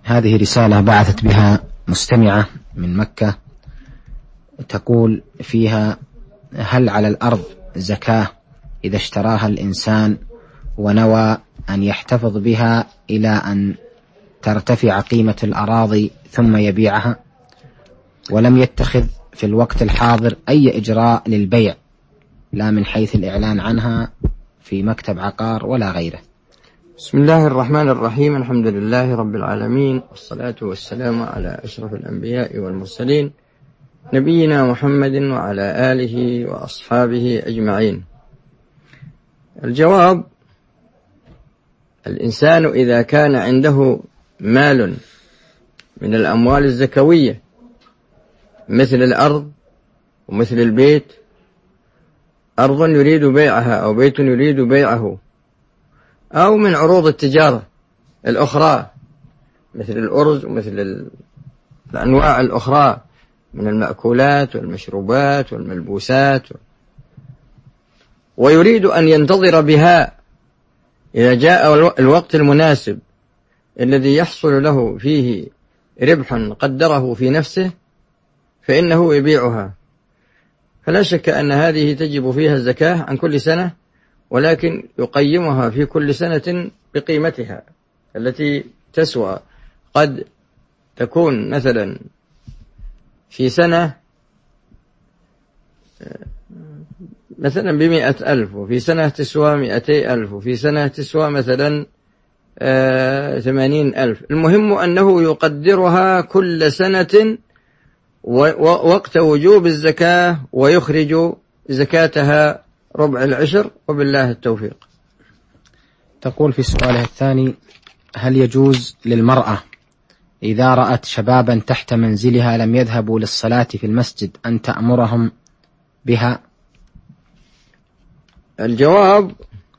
هذه رسالة بعثت بها مستمعة من مكة تقول فيها: هل على الأرض زكاة إذا اشتراها الإنسان ونوى أن يحتفظ بها إلى أن ترتفع قيمة الأراضي ثم يبيعها، ولم يتخذ في الوقت الحاضر أي إجراء للبيع، لا من حيث الإعلان عنها في مكتب عقار ولا غيره؟ بسم الله الرحمن الرحيم. الحمد لله رب العالمين، والصلاة والسلام على أشرف الأنبياء والمرسلين، نبينا محمد وعلى آله وأصحابه أجمعين. الجواب: الإنسان إذا كان عنده مال من الأموال الزكوية مثل الأرض ومثل البيت، أرض يريد بيعها أو بيت يريد بيعه، أو من عروض التجارة الأخرى مثل الأرز ومثل الأنواع الأخرى من المأكولات والمشروبات والملبوسات، ويريد أن ينتظر بها إذا جاء الوقت المناسب الذي يحصل له فيه ربح قدره في نفسه، فإنه يبيعها. فلا شك أن هذه تجب فيها الزكاة عن كل سنة، ولكن يقيمها في كل سنة بقيمتها التي تسوى. قد تكون مثلا في سنة مثلا ب100,000، وفي سنة تسوى 200,000، وفي سنة تسوى مثلا 80,000. المهم أنه يقدرها كل سنة وقت وجوب الزكاة ويخرج زكاتها ربع العشر، وبالله التوفيق. تقول في سؤالها الثاني: هل يجوز للمرأة إذا رأت شبابا تحت منزلها لم يذهبوا للصلاة في المسجد أن تأمرهم بها؟ الجواب: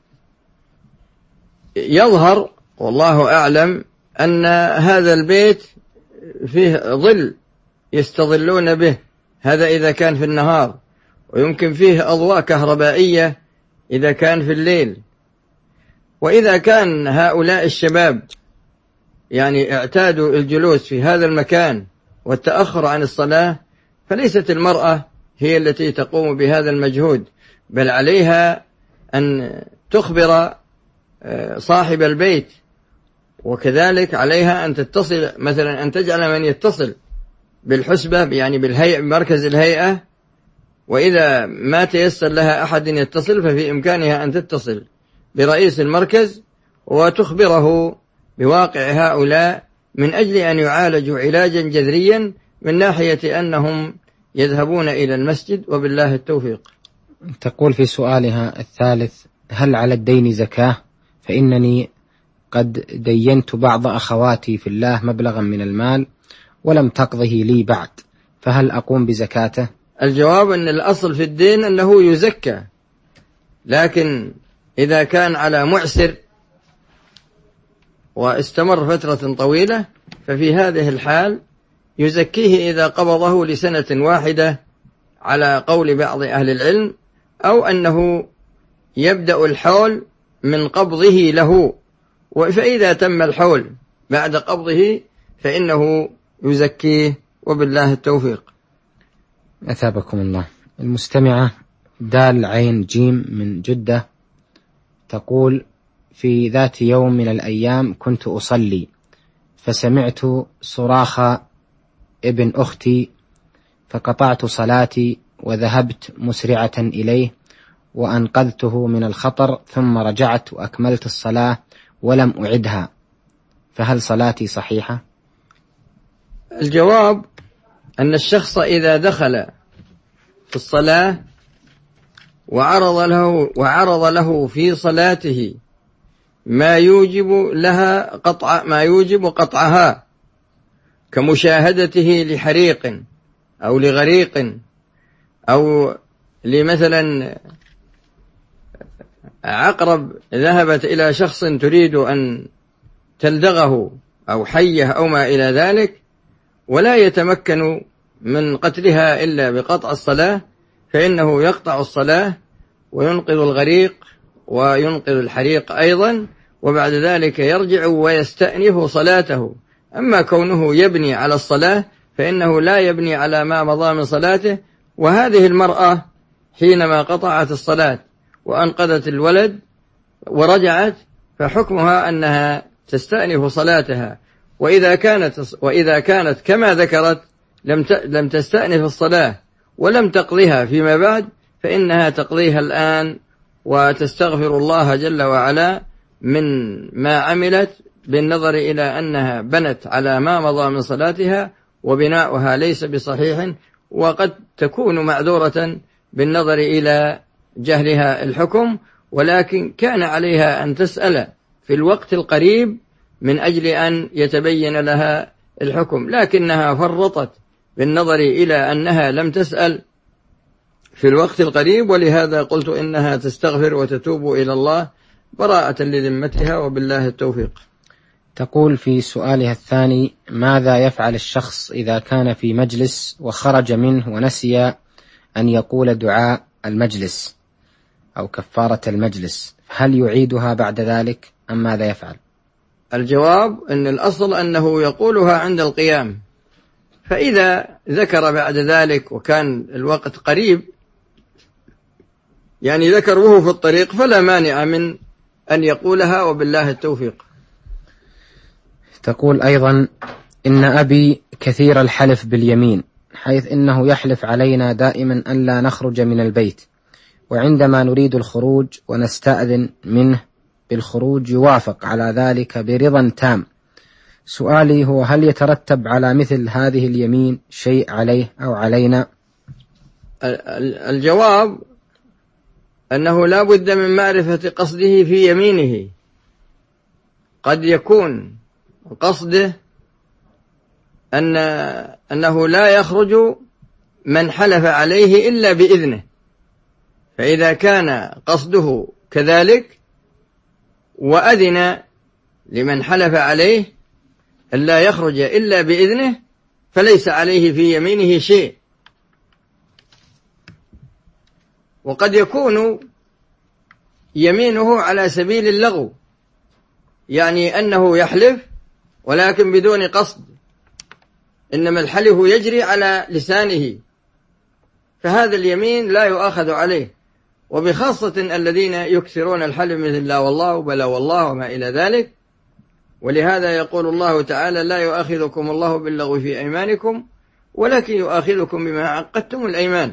يظهر والله أعلم أن هذا البيت فيه ظل يستظلون به، هذا إذا كان في النهار، ويمكن فيه أضواء كهربائية إذا كان في الليل. وإذا كان هؤلاء الشباب يعني اعتادوا الجلوس في هذا المكان والتأخر عن الصلاة، فليست المرأة هي التي تقوم بهذا المجهود، بل عليها أن تخبر صاحب البيت، وكذلك عليها أن تتصل مثلا، أن تجعل من يتصل بالحسبة يعني بالهيئة، بمركز الهيئة، وإذا ما تيسر لها أحد يتصل ففي إمكانها أن تتصل برئيس المركز وتخبره بواقع هؤلاء من أجل أن يعالجوا علاجا جذريا من ناحية أنهم يذهبون إلى المسجد، وبالله التوفيق. تقول في سؤالها الثالث: هل على الدين زكاة؟ فإنني قد دينت بعض أخواتي في الله مبلغا من المال ولم تقضه لي بعد، فهل أقوم بزكاته؟ الجواب: أن الأصل في الدين أنه يزكى، لكن إذا كان على معسر واستمر فترة طويلة ففي هذه الحال يزكيه إذا قبضه لسنة واحدة على قول بعض أهل العلم، أو أنه يبدأ الحول من قبضه له، فإذا تم الحول بعد قبضه فإنه يزكيه، وبالله التوفيق. أثابكم الله. المستمعة دال عين جيم من جدة تقول: في ذات يوم من الأيام كنت أصلي فسمعت صراخ ابن أختي، فقطعت صلاتي وذهبت مسرعة إليه وأنقذته من الخطر، ثم رجعت وأكملت الصلاة ولم أعدها، فهل صلاتي صحيحة؟ الجواب: أن الشخص إذا دخل في الصلاة وعرض له في صلاته ما يوجب قطعها كمشاهدته لحريق أو لغريق أو لمثلا عقرب ذهبت إلى شخص تريد أن تلدغه أو حيه أو ما إلى ذلك، ولا يتمكن من قتلها إلا بقطع الصلاة، فإنه يقطع الصلاة وينقذ الغريق وينقذ الحريق أيضا، وبعد ذلك يرجع ويستأنف صلاته أما كونه يبني على الصلاة فإنه لا يبني على ما مضى من صلاته. وهذه المرأة حينما قطعت الصلاة وأنقذت الولد ورجعت فحكمها أنها تستأنف صلاتها، وإذا كانت كما ذكرت لم تستأنف الصلاة ولم تقضيها فيما بعد فإنها تقضيها الآن وتستغفر الله جل وعلا من ما عملت، بالنظر إلى أنها بنت على ما مضى من صلاتها وبناؤها ليس بصحيح، وقد تكون معذورة بالنظر إلى جهلها الحكم، ولكن كان عليها أن تسأل في الوقت القريب من أجل أن يتبين لها الحكم، لكنها فرطت بالنظر إلى أنها لم تسأل في الوقت القريب، ولهذا قلت إنها تستغفر وتتوب إلى الله براءة لذمتها، وبالله التوفيق. تقول في سؤالها الثاني: ماذا يفعل الشخص إذا كان في مجلس وخرج منه ونسي أن يقول دعاء المجلس أو كفارة المجلس، هل يعيدها بعد ذلك أم ماذا يفعل؟ الجواب أن الأصل أنه يقولها عند القيام، فإذا ذكر بعد ذلك وكان الوقت قريب، يعني ذكر وهو في الطريق، فلا مانع من أن يقولها، وبالله التوفيق. تقول أيضا: إن أبي كثير الحلف باليمين، حيث إنه يحلف علينا دائما أن لا نخرج من البيت، وعندما نريد الخروج ونستأذن منه بالخروج يوافق على ذلك برضا تام. سؤالي هو: هل يترتب على مثل هذه اليمين شيء عليه أو علينا؟ الجواب أنه لا بد من معرفة قصده في يمينه. قد يكون قصده أنه لا يخرج من حلف عليه إلا بإذنه، فإذا كان قصده كذلك وأذن لمن حلف عليه أن لا يخرج إلا بإذنه فليس عليه في يمينه شيء. وقد يكون يمينه على سبيل اللغو، يعني أنه يحلف ولكن بدون قصد، إنما الحلف يجري على لسانه، فهذا اليمين لا يؤاخذ عليه. وبخاصة الذين يكثرون الحلف مثل لا والله وبلا والله وما إلى ذلك. ولهذا يقول الله تعالى: لا يؤاخذكم الله باللغو في أيمانكم ولكن يؤاخذكم بما عقدتم الأيمان.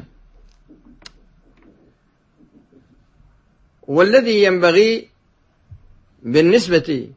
والذي ينبغي بالنسبة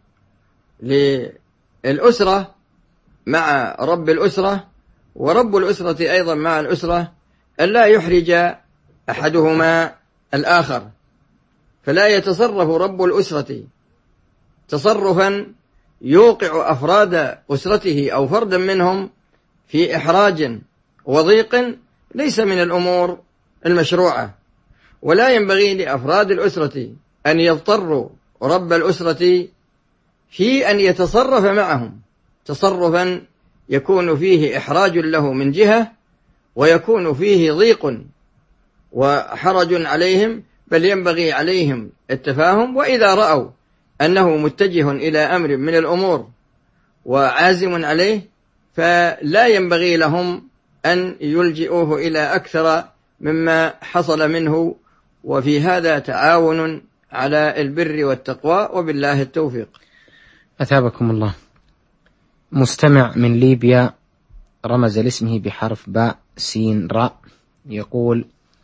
للأسرة مع رب الأسرة ورب الأسرة أيضا مع الأسرة أن لا يحرج أحدهما الآخر، فلا يتصرف رب الأسرة تصرفا يوقع أفراد أسرته أو فردا منهم في إحراج وضيق ليس من الأمور المشروعة. ولا ينبغي لأفراد الأسرة أن يضطروا رب الأسرة في أن يتصرف معهم تصرفا يكون فيه إحراج له من جهة ويكون فيه ضيق وحرج عليهم، بل ينبغي عليهم التفاهم. وإذا رأوا أنه متجه إلى أمر من الأمور وعازم عليه فلا ينبغي لهم أن يلجئوه إلى أكثر مما حصل منه، وفي هذا تعاون على البر والتقوى، وبالله التوفيق. أثابكم الله. مستمع من ليبيا رمز لاسمه بحرف باء سين راء، يقول: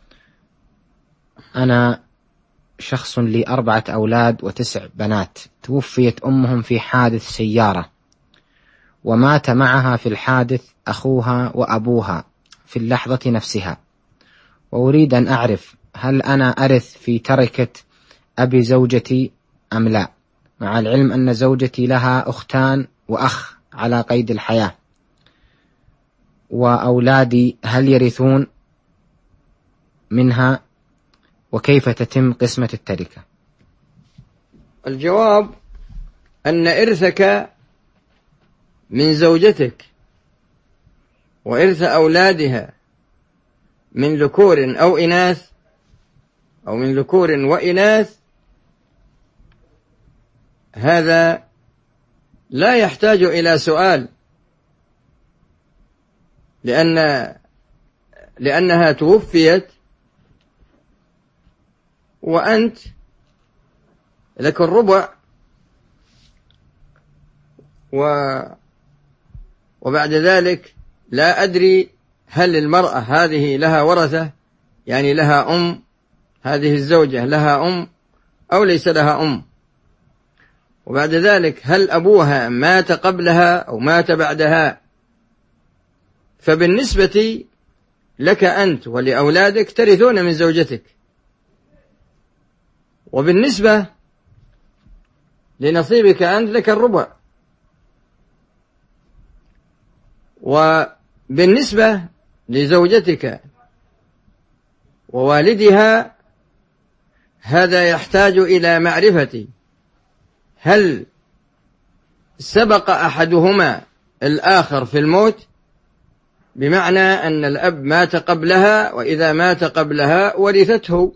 أنا شخص لي 4 أولاد و9 بنات، توفيت أمهم في حادث سيارة، ومات معها في الحادث أخوها وأبوها في اللحظة نفسها، وأريد أن أعرف هل أنا أرث في تركة أبي زوجتي أم لا، مع العلم أن زوجتي لها أختان وأخ على قيد الحياة، وأولادي هل يرثون منها، وكيف تتم قسمة التركة؟ الجواب أن إرثك من زوجتك وإرث أولادها من ذكور أو إناث أو من ذكور وإناث هذا لا يحتاج إلى سؤال، لأنها توفيت وأنت لك الربع، وبعد ذلك لا أدري هل المرأة هذه لها ورثة، يعني لها أم، هذه الزوجة لها أم أو ليس لها أم، وبعد ذلك هل أبوها مات قبلها أو مات بعدها. فبالنسبة لك أنت ولأولادك ترثون من زوجتك، وبالنسبة لنصيبك أنت لك الربع، وبالنسبة لزوجتك ووالدها هذا يحتاج إلى معرفة هل سبق أحدهما الآخر في الموت، بمعنى أن الأب مات قبلها، وإذا مات قبلها ورثته،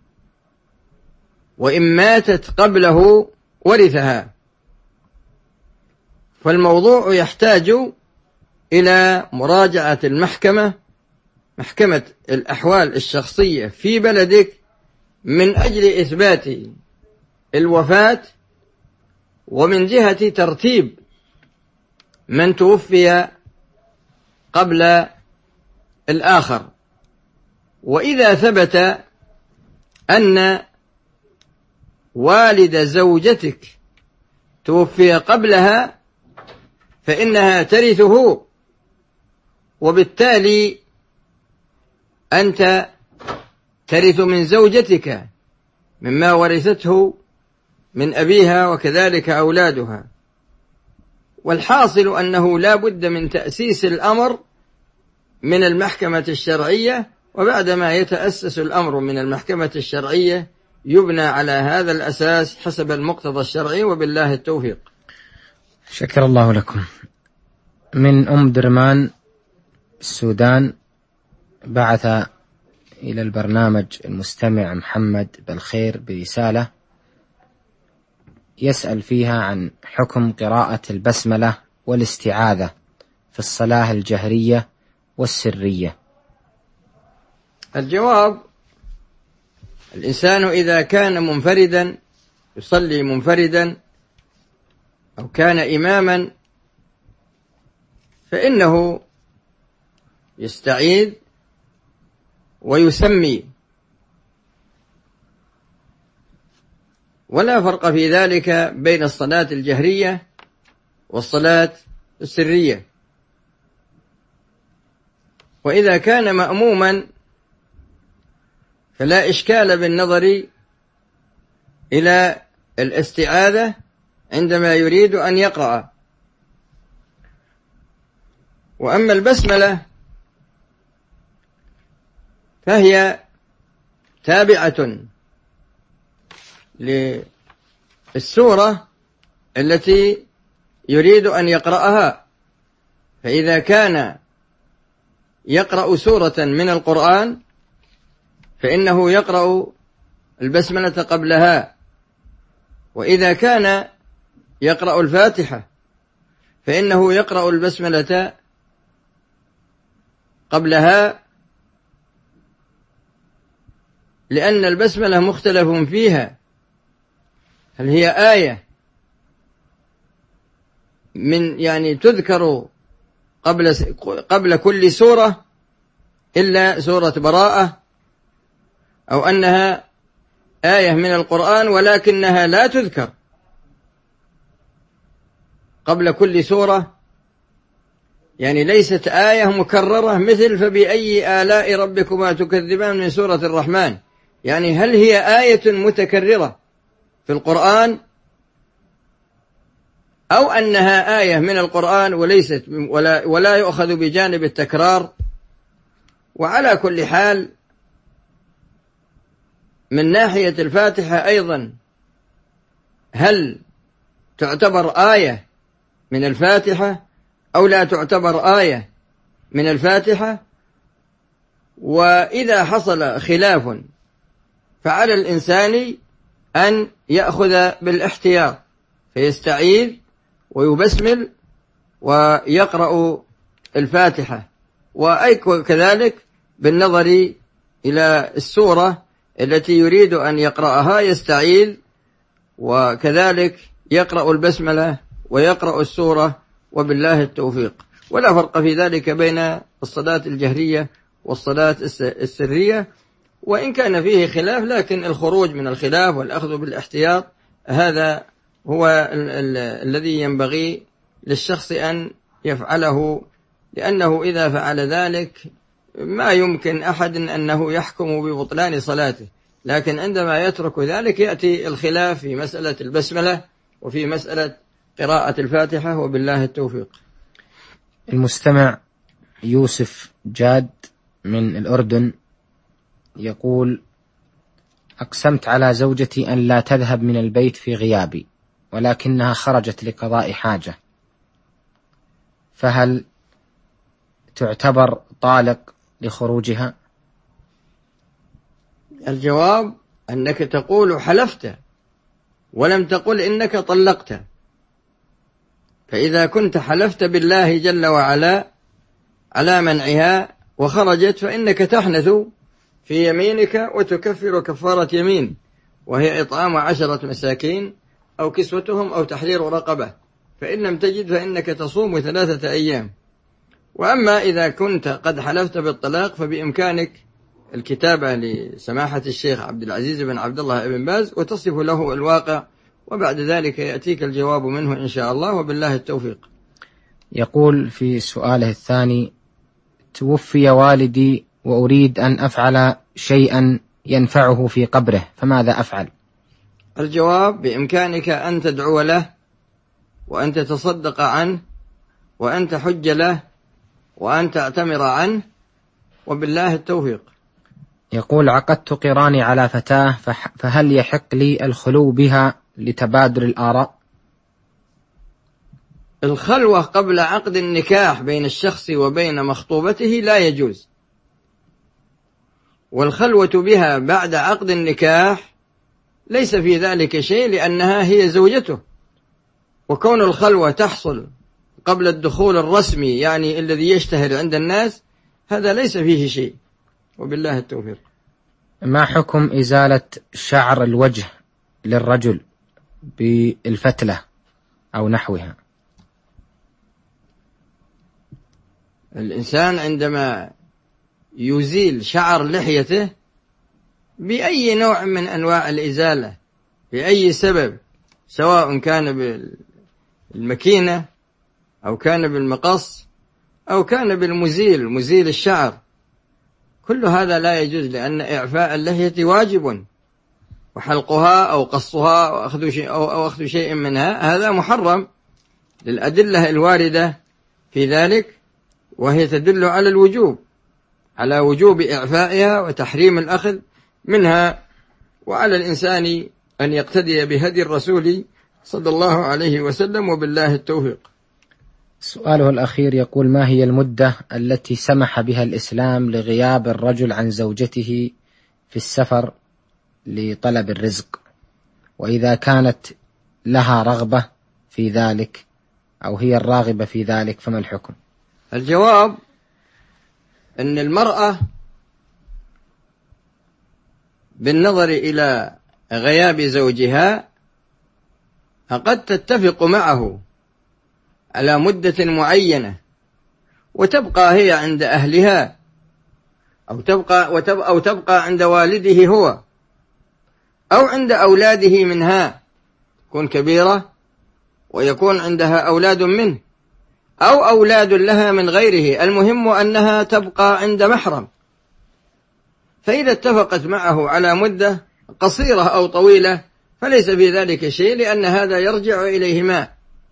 وإن ماتت قبله ورثها. فالموضوع يحتاج إلى مراجعة محكمة الأحوال الشخصية في بلدك من أجل إثبات الوفاة، ومن جهة ترتيب من توفي قبل الآخر. وإذا ثبت أن والد زوجتك توفي قبلها فإنها ترثه، وبالتالي أنت ترث من زوجتك مما ورثته من أبيها، وكذلك أولادها. والحاصل أنه لا بد من تأسيس الأمر من المحكمة الشرعية، وبعدما يتأسس الأمر من المحكمة الشرعية يبنى على هذا الأساس حسب المقتضى الشرعي، وبالله التوفيق. شكر الله لكم. من أم درمان السودان بعث إلى البرنامج المستمع محمد بالخير برسالة يسأل فيها عن حكم قراءة البسملة والاستعاذة في الصلاة الجهرية والسرية. الجواب: الإنسان إذا كان منفردا يصلي منفردا أو كان إماما فإنه يستعيذ ويسمي، ولا فرق في ذلك بين الصلاة الجهرية والصلاة السرية. وإذا كان مأموما فلا إشكال بالنظر إلى الاستعاذة عندما يريد أن يقرأ. وأما البسملة فهي تابعة للسورة التي يريد أن يقرأها، فإذا كان يقرأ سورة من القرآن فإنه يقرأ البسملة قبلها، وإذا كان يقرأ الفاتحة فإنه يقرأ البسملة قبلها، لأن البسملة مختلف فيها، هل هي آية يعني تذكر قبل كل سورة إلا سورة براءة، أو أنها آية من القرآن ولكنها لا تذكر قبل كل سورة، يعني ليست آية مكررة مثل فبأي آلاء ربكما تكذبان من سورة الرحمن. يعني هل هي آية متكررة في القرآن أو أنها آية من القرآن وليست ولا يؤخذ بجانب التكرار. وعلى كل حال من ناحية الفاتحة أيضا هل تعتبر آية من الفاتحة أو لا تعتبر آية من الفاتحة؟ وإذا حصل خلاف فعلى الإنسان أن يأخذ بالاحتياط فيستعيذ ويبسمل ويقرأ الفاتحة، وكذلك بالنظر إلى السورة التي يريد أن يقرأها يستعيذ، وكذلك يقرأ البسملة ويقرأ السورة، وبالله التوفيق. ولا فرق في ذلك بين الصلاة الجهرية والصلاة السرية، وإن كان فيه خلاف، لكن الخروج من الخلاف والأخذ بالاحتياط هذا هو الذي ينبغي للشخص أن يفعله، لأنه إذا فعل ذلك ما يمكن أحد أنه يحكم ببطلان صلاته، لكن عندما يترك ذلك يأتي الخلاف في مسألة البسملة وفي مسألة قراءة الفاتحة، وبالله التوفيق. المستمع يوسف جاد من الأردن يقول: أقسمت على زوجتي أن لا تذهب من البيت في غيابي، ولكنها خرجت لقضاء حاجة، فهل تعتبر طالق لخروجها؟ الجواب أنك تقول حلفت ولم تقل إنك طلقت، فإذا كنت حلفت بالله جل وعلا على منعها وخرجت فإنك تحنث في يمينك وتكفر كفارة يمين، وهي إطعام 10 مساكين أو كسوتهم أو تحرير رقبة، فإن لم تجد فإنك تصوم 3 أيام. وأما إذا كنت قد حلفت بالطلاق فبإمكانك الكتابة لسماحة الشيخ عبد العزيز بن عبد الله بن باز وتصف له الواقع، وبعد ذلك يأتيك الجواب منه إن شاء الله، وبالله التوفيق. يقول في سؤاله الثاني: توفي والدي وأريد أن أفعل شيئا ينفعه في قبره، فماذا أفعل؟ الجواب: بإمكانك أن تدعو له وأن تتصدق عنه وأن تحج له وأن تعتمر عنه، وبالله التوفيق. يقول: عقدت قراني على فتاة، فهل يحق لي الخلو بها لتبادل الآراء؟ الخلوة قبل عقد النكاح بين الشخص وبين مخطوبته لا يجوز، والخلوة بها بعد عقد النكاح ليس في ذلك شيء، لأنها هي زوجته، وكون الخلوة تحصل قبل الدخول الرسمي يعني الذي يشتهر عند الناس هذا ليس فيه شيء، وبالله التوفيق. ما حكم إزالة شعر الوجه للرجل بالفتلة أو نحوها؟ الإنسان عندما يزيل شعر لحيته بأي نوع من أنواع الإزالة بأي سبب، سواء كان بالمكينة أو كان بالمقص أو كان مزيل الشعر، كل هذا لا يجوز، لأن إعفاء اللحية واجب، وحلقها أو قصها أو أخذ شيء منها هذا محرم للأدلة الواردة في ذلك، وهي تدل على الوجوب، على وجوب إعفائها وتحريم الأخذ منها، وعلى الإنسان أن يقتدي بهدي الرسول صلى الله عليه وسلم، وبالله التوفيق. سؤاله الأخير يقول: ما هي المدة التي سمح بها الإسلام لغياب الرجل عن زوجته في السفر لطلب الرزق، وإذا كانت لها رغبة في ذلك أو هي الراغبة في ذلك فما الحكم؟ الجواب: أن المرأة بالنظر إلى غياب زوجها قد تتفق معه على مدة معينة وتبقى هي عند أهلها أو تبقى عند والده هو أو عند أولاده منها، تكون كبيرة ويكون عندها أولاد منه أو أولاد لها من غيره، المهم أنها تبقى عند محرم. فإذا اتفقت معه على مدة قصيرة أو طويلة فليس في ذلك شيء، لأن هذا يرجع إليهما.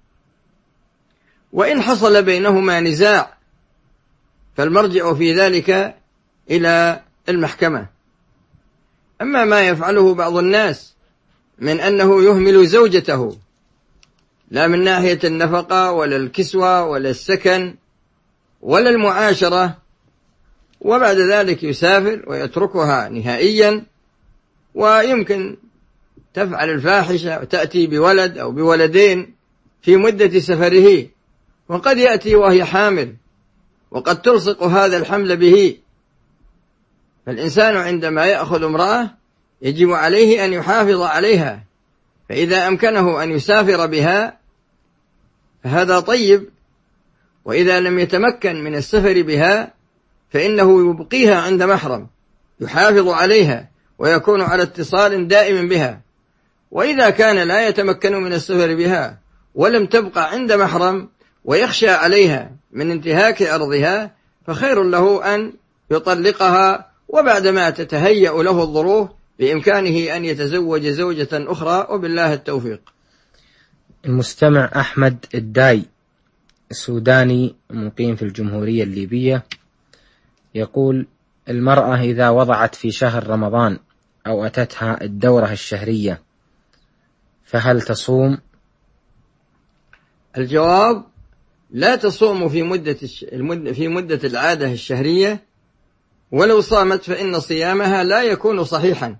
وإن حصل بينهما نزاع فالمرجع في ذلك إلى المحكمة. أما ما يفعله بعض الناس من أنه يهمل زوجته لا من ناحية النفقة ولا الكسوة ولا السكن ولا المعاشرة، وبعد ذلك يسافر ويتركها نهائيا، ويمكن تفعل الفاحشة وتأتي بولد أو بولدين في مدة سفره، وقد يأتي وهي حامل، وقد تلصق هذا الحمل به. فالإنسان عندما يأخذ امرأة يجب عليه أن يحافظ عليها، فإذا أمكنه أن يسافر بها فهذا طيب، وإذا لم يتمكن من السفر بها فإنه يبقيها عند محرم يحافظ عليها ويكون على اتصال دائم بها. وإذا كان لا يتمكن من السفر بها ولم تبقى عند محرم ويخشى عليها من انتهاك أرضها، فخير له أن يطلقها، وبعدما تتهيأ له الظروف بإمكانه أن يتزوج زوجة أخرى، وبالله التوفيق. المستمع أحمد الداي السوداني مقيم في الجمهورية الليبية يقول: المرأة إذا وضعت في شهر رمضان أو أتتها الدورة الشهرية فهل تصوم؟ الجواب: لا تصوم في مدة العادة الشهرية، ولو صامت فإن صيامها لا يكون صحيحا،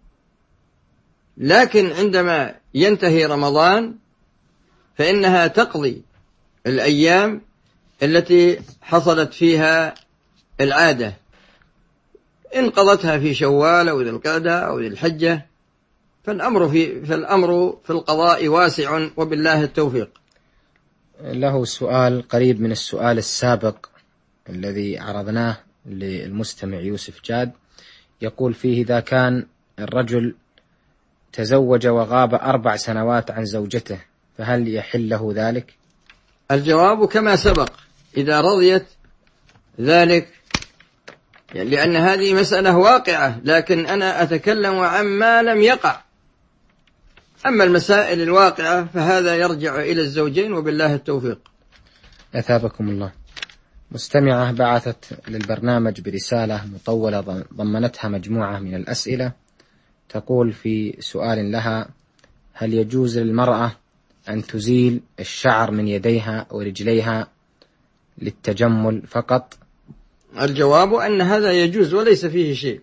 لكن عندما ينتهي رمضان فإنها تقضي الأيام التي حصلت فيها العادة، إن قضتها في شوال أو ذي القعدة أو ذي الحجة فالأمر في القضاء واسع، وبالله التوفيق. له سؤال قريب من السؤال السابق الذي عرضناه للمستمع يوسف جاد، يقول فيه: إذا كان الرجل تزوج وغاب 4 سنوات عن زوجته فهل يحل له ذلك؟ الجواب كما سبق: إذا رضيت ذلك، لأن هذه مسألة واقعة، لكن أنا أتكلم عما لم يقع. أما المسائل الواقعة فهذا يرجع إلى الزوجين، وبالله التوفيق. أثابكم الله. مستمعة بعثت للبرنامج برسالة مطولة ضمنتها مجموعة من الأسئلة، تقول في سؤال لها: هل يجوز للمرأة أن تزيل الشعر من يديها ورجليها للتجمل فقط؟ الجواب أن هذا يجوز وليس فيه شيء.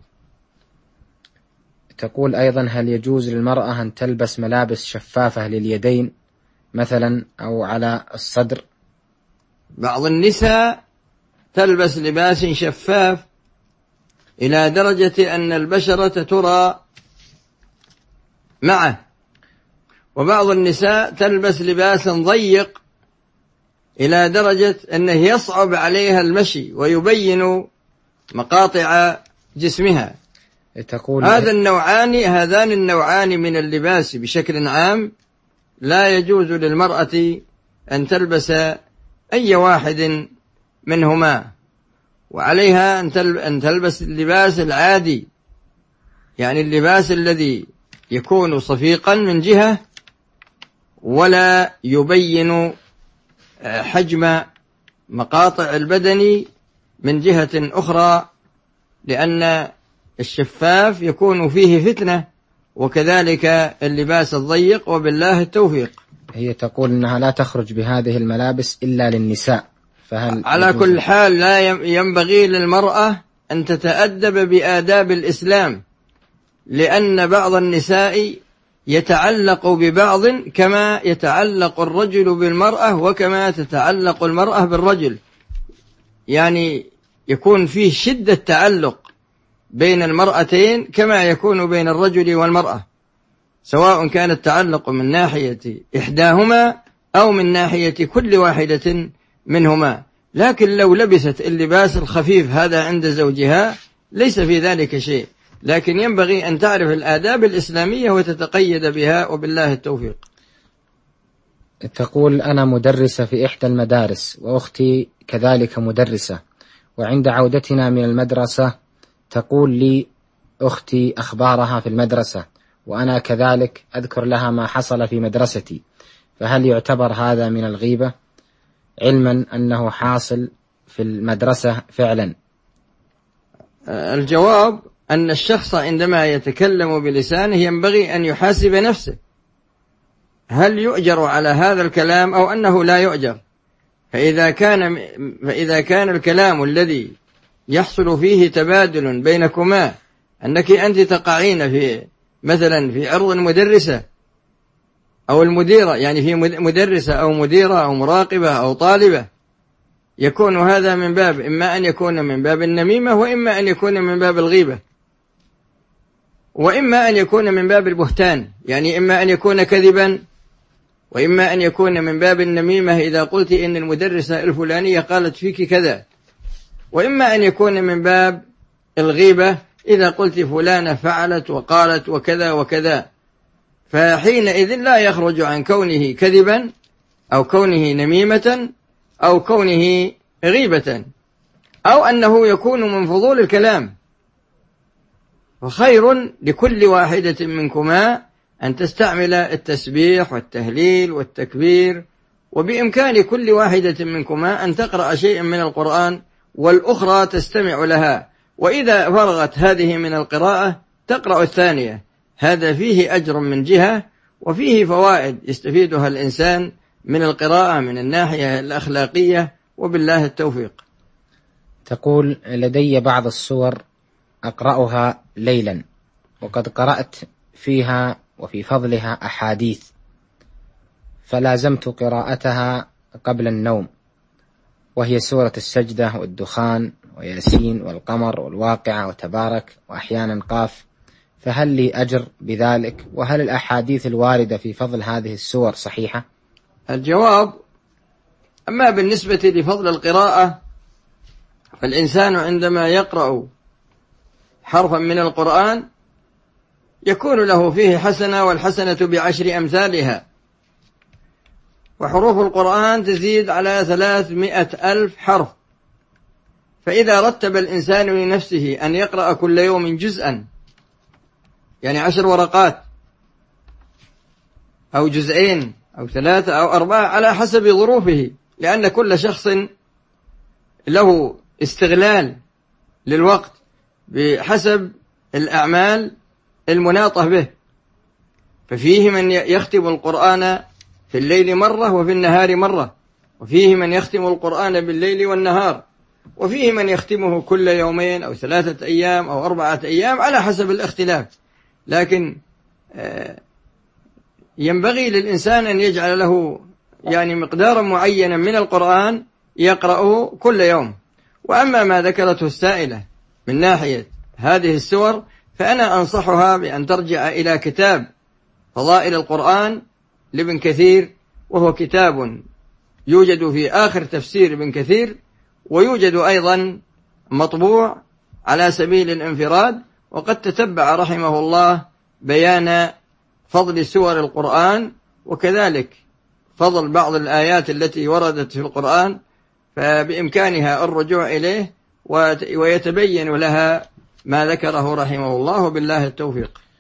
تقول أيضا: هل يجوز للمرأة أن تلبس ملابس شفافة لليدين مثلا أو على الصدر؟ بعض النساء تلبس لباس شفاف إلى درجة أن البشرة ترى معه، وبعض النساء تلبس لباسا ضيق إلى درجة أنه يصعب عليها المشي ويبين مقاطع جسمها. هذان النوعان من اللباس بشكل عام لا يجوز للمرأة أن تلبس أي واحد منهما، وعليها أن تلبس اللباس العادي، يعني اللباس الذي يكون صفيقا من جهة ولا يبين حجم مقاطع البدن من جهة أخرى، لأن الشفاف يكون فيه فتنة، وكذلك اللباس الضيق، وبالله التوفيق. هي تقول أنها لا تخرج بهذه الملابس إلا للنساء، فهل على كل حال لا ينبغي للمرأة أن تتأدب بآداب الإسلام، لأن بعض النساء يتعلق ببعض كما يتعلق الرجل بالمرأة وكما تتعلق المرأة بالرجل، يعني يكون فيه شدة تعلق بين المرأتين كما يكون بين الرجل والمرأة، سواء كان التعلق من ناحية إحداهما أو من ناحية كل واحدة منهما. لكن لو لبست اللباس الخفيف هذا عند زوجها ليس في ذلك شيء، لكن ينبغي أن تعرف الآداب الإسلامية وتتقيد بها، وبالله التوفيق. تقول: أنا مدرسة في إحدى المدارس وأختي كذلك مدرسة، وعند عودتنا من المدرسة تقول لي أختي أخبارها في المدرسة، وأنا كذلك أذكر لها ما حصل في مدرستي، فهل يعتبر هذا من الغيبة علما أنه حاصل في المدرسة فعلا؟ الجواب أن الشخص عندما يتكلم بلسانه ينبغي أن يحاسب نفسه، هل يؤجر على هذا الكلام أو أنه لا يؤجر؟ فإذا كان الكلام الذي يحصل فيه تبادل بينكما أنك أنت تقعين مثلا في عرض المدرسة أو المديرة، يعني في مدرسة أو مديرة أو مراقبة أو طالبة، يكون هذا من باب إما أن يكون من باب النميمة، وإما أن يكون من باب الغيبة، وإما أن يكون من باب البهتان، يعني إما أن يكون كذبا، وإما أن يكون من باب النميمة إذا قلت إن المدرسة الفلانية قالت فيك كذا، وإما أن يكون من باب الغيبة إذا قلت فلانة فعلت وقالت وكذا وكذا، فحينئذ لا يخرج عن كونه كذبا أو كونه نميمة أو كونه غيبة، أو أنه يكون من فضول الكلام. وخير لكل واحدة منكما أن تستعمل التسبيح والتهليل والتكبير، وبإمكان كل واحدة منكما أن تقرأ شيئا من القرآن والأخرى تستمع لها، وإذا فرغت هذه من القراءة تقرأ الثانية. هذا فيه أجر من جهة، وفيه فوائد يستفيدها الإنسان من القراءة من الناحية الأخلاقية، وبالله التوفيق. تقول: لدي بعض السور أقرأها ليلا، وقد قرأت فيها وفي فضلها أحاديث، فلازمت قراءتها قبل النوم، وهي سورة السجدة والدخان وياسين والقمر والواقعة وتبارك وأحيانا قاف، فهل لي أجر بذلك؟ وهل الأحاديث الواردة في فضل هذه السور صحيحة؟ الجواب: أما بالنسبة لفضل القراءة، فالإنسان عندما يقرأ حرفا من القرآن يكون له فيه حسنة، والحسنة بعشر أمثالها، وحروف القرآن تزيد على 300,000 حرف. فإذا رتب الإنسان لنفسه أن يقرأ كل يوم جزءا، يعني 10 ورقات أو جزئين أو 3 أو 4 على حسب ظروفه، لأن كل شخص له استغلال للوقت بحسب الأعمال المناطة به. ففيه من يختم القرآن في الليل مرة وفي النهار مرة، وفيه من يختم القرآن بالليل والنهار، وفيه من يختمه كل يومين أو 3 أيام أو 4 أيام على حسب الاختلاف. لكن ينبغي للإنسان أن يجعل له يعني مقدارا معينا من القرآن يقرأه كل يوم. وأما ما ذكرته السائلة من ناحية هذه السور، فأنا أنصحها بأن ترجع إلى كتاب فضائل القرآن لابن كثير، وهو كتاب يوجد في آخر تفسير ابن كثير، ويوجد أيضا مطبوع على سبيل الانفراد، وقد تتبع رحمه الله بيان فضل سور القرآن، وكذلك فضل بعض الآيات التي وردت في القرآن، فبإمكانها الرجوع إليه ويتبين لها ما ذكره رحمه الله، بالله التوفيق.